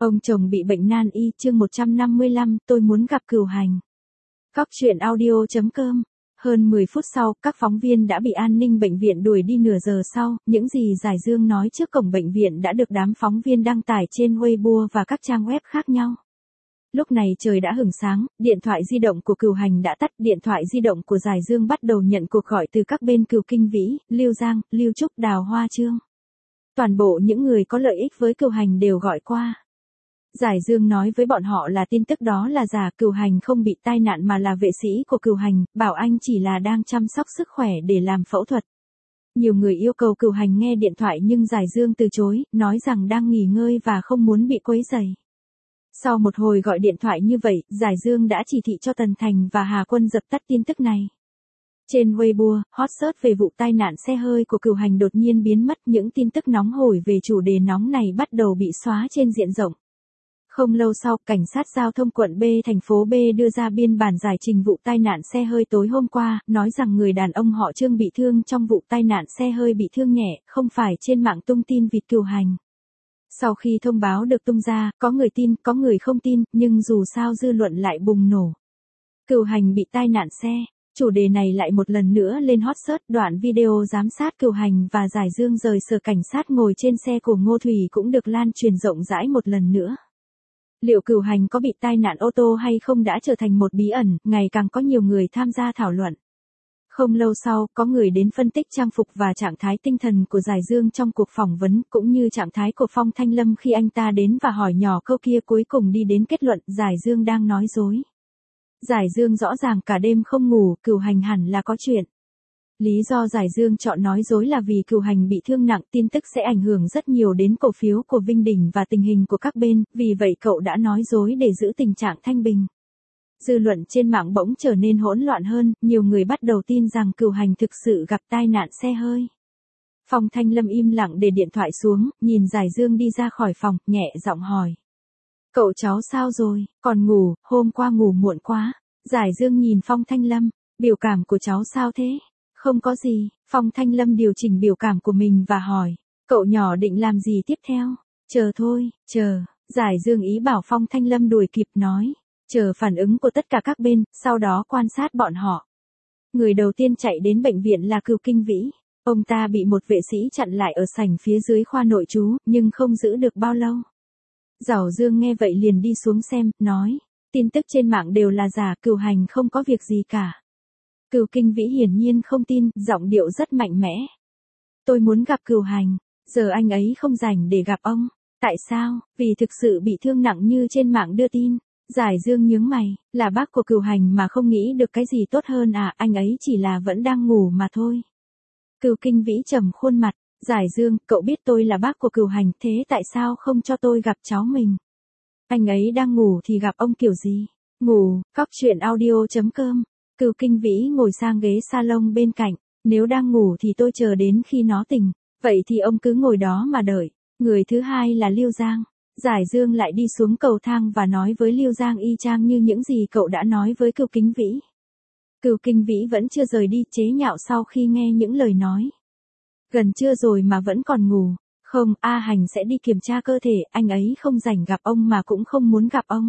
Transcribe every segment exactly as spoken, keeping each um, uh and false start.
Ông chồng bị bệnh nan y, chương một trăm năm mươi lăm, tôi muốn gặp Cửu Hành. Cóc truyện audio chấm com. Hơn mười phút sau, các phóng viên đã bị an ninh bệnh viện đuổi đi. Nửa giờ sau, những gì Giải Dương nói trước cổng bệnh viện đã được đám phóng viên đăng tải trên Weibo và các trang web khác nhau. Lúc này trời đã hửng sáng, điện thoại di động của Cửu Hành đã tắt. Điện thoại di động của Giải Dương bắt đầu nhận cuộc gọi từ các bên Cửu Kinh Vĩ, Lưu Giang, Lưu Trúc, Đào Hoa Trương. Toàn bộ những người có lợi ích với Cửu Hành đều gọi qua. Giải Dương nói với bọn họ là tin tức đó là giả, Cửu Hành không bị tai nạn mà là vệ sĩ của Cửu Hành, bảo anh chỉ là đang chăm sóc sức khỏe để làm phẫu thuật. Nhiều người yêu cầu Cửu Hành nghe điện thoại nhưng Giải Dương từ chối, nói rằng đang nghỉ ngơi và không muốn bị quấy rầy. Sau một hồi gọi điện thoại như vậy, Giải Dương đã chỉ thị cho Tần Thành và Hà Quân dập tắt tin tức này. Trên Weibo, hot search về vụ tai nạn xe hơi của Cửu Hành đột nhiên biến mất. Những tin tức nóng hổi về chủ đề nóng này bắt đầu bị xóa trên diện rộng. Không lâu sau, cảnh sát giao thông quận B thành phố B đưa ra biên bản giải trình vụ tai nạn xe hơi tối hôm qua, nói rằng người đàn ông họ Trương bị thương trong vụ tai nạn xe hơi bị thương nhẹ, không phải trên mạng tung tin vịt Cửu Hành. Sau khi thông báo được tung ra, có người tin, có người không tin, nhưng dù sao dư luận lại bùng nổ. Cửu Hành bị tai nạn xe. Chủ đề này lại một lần nữa lên hot search. Đoạn video giám sát Cửu Hành và Giải Dương rời sở cảnh sát ngồi trên xe của Ngô Thủy cũng được lan truyền rộng rãi một lần nữa. Liệu Cửu Hành có bị tai nạn ô tô hay không đã trở thành một bí ẩn, ngày càng có nhiều người tham gia thảo luận. Không lâu sau, có người đến phân tích trang phục và trạng thái tinh thần của Giải Dương trong cuộc phỏng vấn, cũng như trạng thái của Phong Thanh Lâm khi anh ta đến và hỏi nhỏ câu kia, cuối cùng đi đến kết luận Giải Dương đang nói dối. Giải Dương rõ ràng cả đêm không ngủ, Cửu Hành hẳn là có chuyện. Lý do Giải Dương chọn nói dối là vì Cửu Hành bị thương nặng, tin tức sẽ ảnh hưởng rất nhiều đến cổ phiếu của Vinh Đình và tình hình của các bên, vì vậy cậu đã nói dối để giữ tình trạng thanh bình. Dư luận trên mạng bỗng trở nên hỗn loạn hơn, nhiều người bắt đầu tin rằng Cửu Hành thực sự gặp tai nạn xe hơi. Phong Thanh Lâm im lặng để điện thoại xuống, nhìn Giải Dương đi ra khỏi phòng, nhẹ giọng hỏi. Cậu cháu sao rồi, còn ngủ, hôm qua ngủ muộn quá. Giải Dương nhìn Phong Thanh Lâm, biểu cảm của cháu sao thế? Không có gì. Phong Thanh Lâm điều chỉnh biểu cảm của mình và hỏi, cậu nhỏ định làm gì tiếp theo? Chờ thôi, chờ. Giải Dương ý bảo Phong Thanh Lâm đuổi kịp, nói, chờ phản ứng của tất cả các bên, sau đó quan sát bọn họ. Người đầu tiên chạy đến bệnh viện là Cửu Kinh Vĩ. Ông ta bị một vệ sĩ chặn lại ở sảnh phía dưới khoa nội trú, nhưng không giữ được bao lâu. Giảo Dương nghe vậy liền đi xuống xem, nói, tin tức trên mạng đều là giả, Cửu Hành không có việc gì cả. Cửu Kinh Vĩ hiển nhiên không tin, giọng điệu rất mạnh mẽ. Tôi muốn gặp Cửu Hành, giờ anh ấy không rảnh để gặp ông. Tại sao? Vì thực sự bị thương nặng như trên mạng đưa tin. Giải Dương nhướng mày, là bác của Cửu Hành mà không nghĩ được cái gì tốt hơn à, anh ấy chỉ là vẫn đang ngủ mà thôi. Cửu Kinh Vĩ trầm khuôn mặt, Giải Dương, cậu biết tôi là bác của Cửu Hành, thế tại sao không cho tôi gặp cháu mình? Anh ấy đang ngủ thì gặp ông kiểu gì? Ngủ. Cóc truyện audio chấm com. Cửu Kinh Vĩ ngồi sang ghế salon bên cạnh, nếu đang ngủ thì tôi chờ đến khi nó tỉnh, vậy thì ông cứ ngồi đó mà đợi. Người thứ hai là Lưu Giang. Giải Dương lại đi xuống cầu thang và nói với Lưu Giang y chang như những gì cậu đã nói với Cửu Kinh Vĩ. Cửu Kinh Vĩ vẫn chưa rời đi, chế nhạo sau khi nghe những lời nói. Gần trưa rồi mà vẫn còn ngủ. Không, A Hành sẽ đi kiểm tra cơ thể, anh ấy không rảnh gặp ông mà cũng không muốn gặp ông.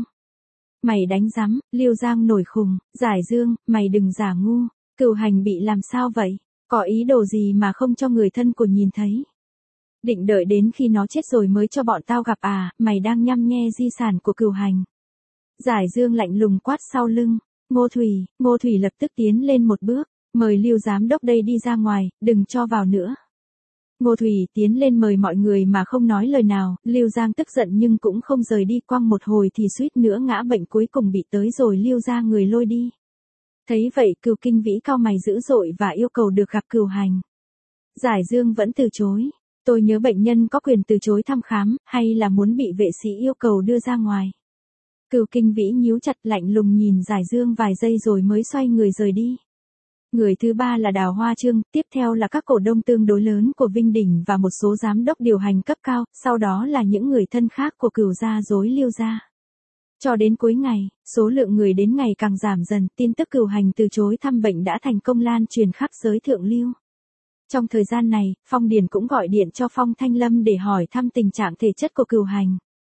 Mày đánh rắm. Lưu Giang nổi khùng, Giải Dương, mày đừng giả ngu, Cửu Hành bị làm sao vậy? Có ý đồ gì mà không cho người thân của nhìn thấy? Định đợi đến khi nó chết rồi mới cho bọn tao gặp à, mày đang nhăm nhe di sản của Cửu Hành. Giải Dương lạnh lùng quát sau lưng, Ngô Thủy, Ngô Thủy lập tức tiến lên một bước, mời Lưu giám đốc đây đi ra ngoài, đừng cho vào nữa. Ngô Thủy tiến lên mời mọi người mà không nói lời nào, Lưu Giang tức giận nhưng cũng không rời đi, quăng một hồi thì suýt nữa ngã bệnh, cuối cùng bị tới rồi Lưu ra người lôi đi. Thấy vậy Cửu Kinh Vĩ cau mày dữ dội và yêu cầu được gặp Cửu Hành. Giải Dương vẫn từ chối, tôi nhớ bệnh nhân có quyền từ chối thăm khám, hay là muốn bị vệ sĩ yêu cầu đưa ra ngoài. Cửu Kinh Vĩ nhíu chặt, lạnh lùng nhìn Giải Dương vài giây rồi mới xoay người rời đi. Người thứ ba là Đào Hoa Trương, tiếp theo là các cổ đông tương đối lớn của Vinh Đình và một số giám đốc điều hành cấp cao, sau đó là những người thân khác của Cửu gia dối Lưu gia. Cho đến cuối ngày, số lượng người đến ngày càng giảm dần, tin tức Cửu Hành từ chối thăm bệnh đã thành công lan truyền khắp giới thượng lưu. Trong thời gian này, Phong Điền cũng gọi điện cho Phong Thanh Lâm để hỏi thăm tình trạng thể chất của Cửu Hành.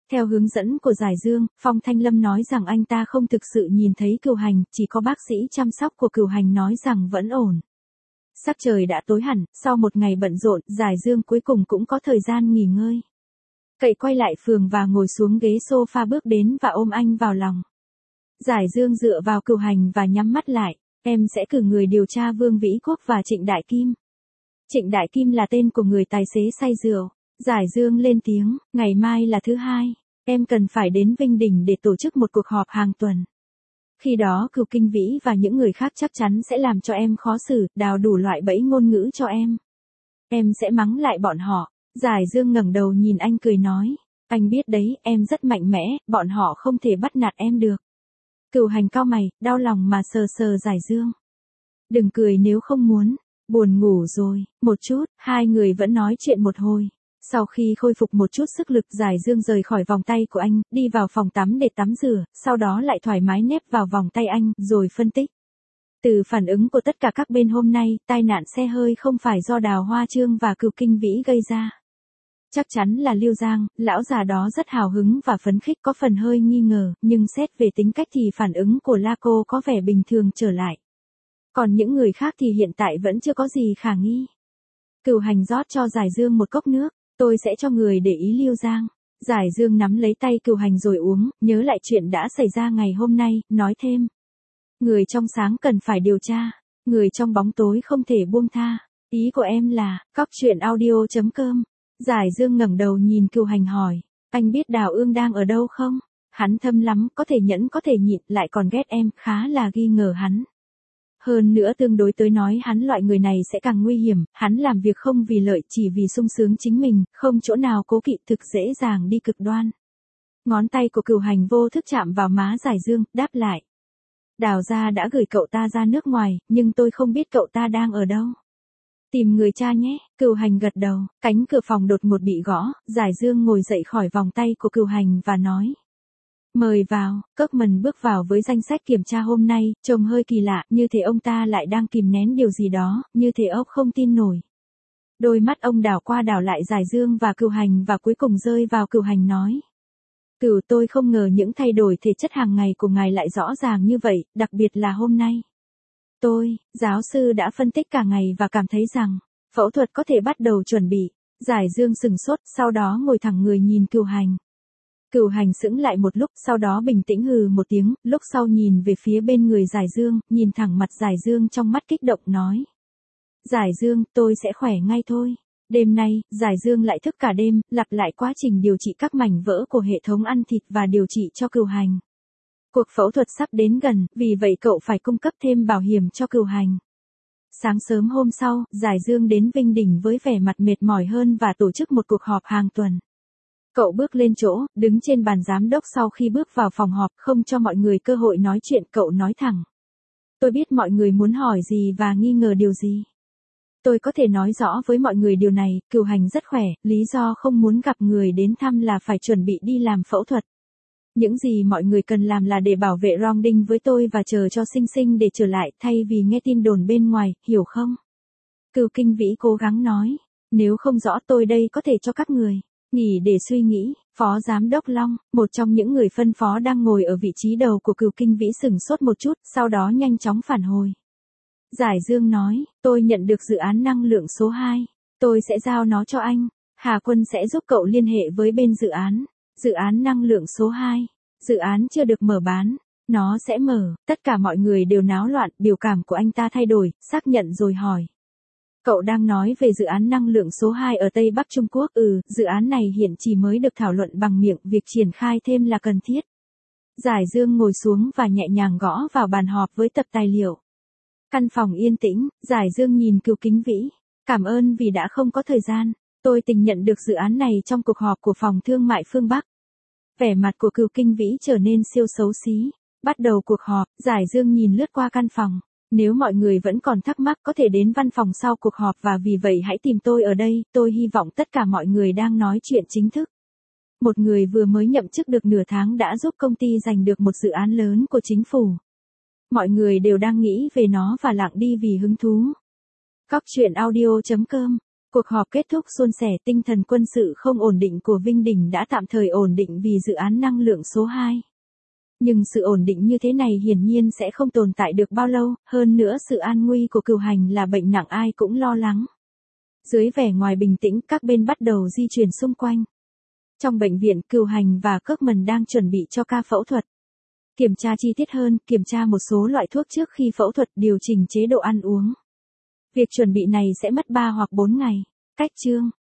Theo hướng dẫn của Giải Dương, Phong Thanh Lâm nói rằng anh ta không thực sự nhìn thấy Cửu Hành, chỉ có bác sĩ chăm sóc của Cửu Hành nói rằng vẫn ổn. Sắc trời đã tối hẳn, sau một ngày bận rộn, Giải Dương cuối cùng cũng có thời gian nghỉ ngơi. Cậy quay lại phường và ngồi xuống ghế sofa bước đến và ôm anh vào lòng. Giải Dương dựa vào Cửu Hành và nhắm mắt lại, em sẽ cử người điều tra Vương Vĩ Quốc và Trịnh Đại Kim. Trịnh Đại Kim là tên của người tài xế say rượu. Giải Dương lên tiếng, ngày mai là thứ hai, em cần phải đến Vinh Đình để tổ chức một cuộc họp hàng tuần. Khi đó Cửu Kinh Vĩ và những người khác chắc chắn sẽ làm cho em khó xử, đào đủ loại bẫy ngôn ngữ cho em. Em sẽ mắng lại bọn họ. Giải Dương ngẩng đầu nhìn anh cười nói, anh biết đấy, em rất mạnh mẽ, bọn họ không thể bắt nạt em được. Cửu Hành cau mày, đau lòng mà sờ sờ Giải Dương. Đừng cười nếu không muốn, buồn ngủ rồi, một chút, hai người vẫn nói chuyện một hồi. Sau khi khôi phục một chút sức lực, Giải Dương rời khỏi vòng tay của anh, đi vào phòng tắm để tắm rửa, sau đó lại thoải mái nép vào vòng tay anh, rồi phân tích. Từ phản ứng của tất cả các bên hôm nay, tai nạn xe hơi không phải do Đào Hoa Trương và Cửu Kinh Vĩ gây ra. Chắc chắn là Lưu Giang, lão già đó rất hào hứng và phấn khích, có phần hơi nghi ngờ, nhưng xét về tính cách thì phản ứng của La Cô có vẻ bình thường trở lại. Còn những người khác thì hiện tại vẫn chưa có gì khả nghi. Cửu Hành rót cho Giải Dương một cốc nước, tôi sẽ cho người để ý Lưu Giang. Giải Dương nắm lấy tay Cửu Hành rồi uống, nhớ lại chuyện đã xảy ra ngày hôm nay, nói thêm. Người trong sáng cần phải điều tra, người trong bóng tối không thể buông tha. Ý của em là, cóc truyện audio chấm com. Giải Dương ngẩng đầu nhìn Cửu Hành hỏi, anh biết Đào Ương đang ở đâu không? Hắn thâm lắm, có thể nhẫn có thể nhịn, lại còn ghét em, khá là nghi ngờ hắn. Hơn nữa tương đối tới nói hắn loại người này sẽ càng nguy hiểm, hắn làm việc không vì lợi chỉ vì sung sướng chính mình, không chỗ nào cố kỵ, thực dễ dàng đi cực đoan. Ngón tay của Cửu Hành vô thức chạm vào má Giải Dương, đáp lại. Đào gia đã gửi cậu ta ra nước ngoài, nhưng tôi không biết cậu ta đang ở đâu. Tìm người cha nhé, Cửu Hành gật đầu, cánh cửa phòng đột ngột bị gõ, Giải Dương ngồi dậy khỏi vòng tay của Cửu Hành và nói. Mời vào, Kirkman bước vào với danh sách kiểm tra hôm nay, trông hơi kỳ lạ, như thể ông ta lại đang kìm nén điều gì đó, như thể ông không tin nổi. Đôi mắt ông đảo qua đảo lại Giải Dương và Cửu Hành và cuối cùng rơi vào Cửu Hành nói. Cửu, tôi không ngờ những thay đổi thể chất hàng ngày của ngài lại rõ ràng như vậy, đặc biệt là hôm nay. Tôi, giáo sư đã phân tích cả ngày và cảm thấy rằng, phẫu thuật có thể bắt đầu chuẩn bị. Giải Dương sừng sốt, sau đó ngồi thẳng người nhìn Cửu Hành. Cửu Hành sững lại một lúc, sau đó bình tĩnh hừ một tiếng, lúc sau nhìn về phía bên người Giải Dương, nhìn thẳng mặt Giải Dương trong mắt kích động nói. Giải Dương, tôi sẽ khỏe ngay thôi. Đêm nay, Giải Dương lại thức cả đêm, lặp lại quá trình điều trị các mảnh vỡ của hệ thống ăn thịt và điều trị cho Cửu Hành. Cuộc phẫu thuật sắp đến gần, vì vậy cậu phải cung cấp thêm bảo hiểm cho Cửu Hành. Sáng sớm hôm sau, Giải Dương đến Vinh Đình với vẻ mặt mệt mỏi hơn và tổ chức một cuộc họp hàng tuần. Cậu bước lên chỗ, đứng trên bàn giám đốc sau khi bước vào phòng họp, không cho mọi người cơ hội nói chuyện, cậu nói thẳng. Tôi biết mọi người muốn hỏi gì và nghi ngờ điều gì. Tôi có thể nói rõ với mọi người điều này, Cửu Hành rất khỏe, lý do không muốn gặp người đến thăm là phải chuẩn bị đi làm phẫu thuật. Những gì mọi người cần làm là để bảo vệ Rong Đinh với tôi và chờ cho Sinh Sinh để trở lại thay vì nghe tin đồn bên ngoài, hiểu không? Cửu Kinh Vĩ cố gắng nói, nếu không rõ tôi đây có thể cho các người nghỉ để suy nghĩ. Phó Giám đốc Long, một trong những người phân phó đang ngồi ở vị trí đầu của Cửu Kinh Vĩ sửng sốt một chút, sau đó nhanh chóng phản hồi. Giải Dương nói, tôi nhận được dự án năng lượng số hai, tôi sẽ giao nó cho anh. Hà Quân sẽ giúp cậu liên hệ với bên dự án. Dự án năng lượng số hai, dự án chưa được mở bán, nó sẽ mở. Tất cả mọi người đều náo loạn, biểu cảm của anh ta thay đổi, xác nhận rồi hỏi. Cậu đang nói về dự án năng lượng số hai ở Tây Bắc Trung Quốc? Ừ, dự án này hiện chỉ mới được thảo luận bằng miệng, việc triển khai thêm là cần thiết. Giải Dương ngồi xuống và nhẹ nhàng gõ vào bàn họp với tập tài liệu. Căn phòng yên tĩnh, Giải Dương nhìn Cửu Kính Vĩ. Cảm ơn vì đã không có thời gian. Tôi tình nhận được dự án này trong cuộc họp của phòng thương mại phương Bắc. Vẻ mặt của Cửu Kinh Vĩ trở nên siêu xấu xí. Bắt đầu cuộc họp, Giải Dương nhìn lướt qua căn phòng. Nếu mọi người vẫn còn thắc mắc có thể đến văn phòng sau cuộc họp và vì vậy hãy tìm tôi ở đây, tôi hy vọng tất cả mọi người đang nói chuyện chính thức. Một người vừa mới nhậm chức được nửa tháng đã giúp công ty giành được một dự án lớn của chính phủ. Mọi người đều đang nghĩ về nó và lặng đi vì hứng thú. cóc truyện audio chấm com Cuộc họp kết thúc suôn sẻ, tinh thần quân sự không ổn định của Vinh Đình đã tạm thời ổn định vì dự án năng lượng số hai. Nhưng sự ổn định như thế này hiển nhiên sẽ không tồn tại được bao lâu, hơn nữa sự an nguy của Cửu Hành là bệnh nặng ai cũng lo lắng. Dưới vẻ ngoài bình tĩnh, các bên bắt đầu di chuyển xung quanh. Trong bệnh viện, Cửu Hành và Kirkman đang chuẩn bị cho ca phẫu thuật. Kiểm tra chi tiết hơn, kiểm tra một số loại thuốc trước khi phẫu thuật, điều chỉnh chế độ ăn uống. Việc chuẩn bị này sẽ mất ba hoặc bốn ngày. Cách chương